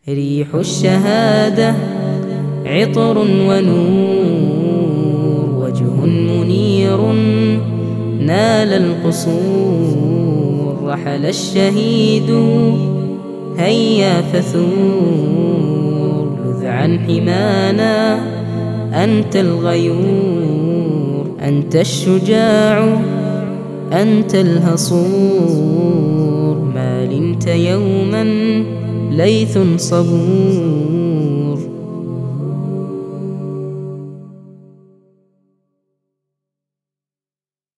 ريح الشهادة عطر ونور، وجه منير نال القصور. رحل الشهيد هيا فثور، لذ عن حمانا أنت الغيور. أنت الشجاع أنت الهصور، ما لمت يوما ليث صبور.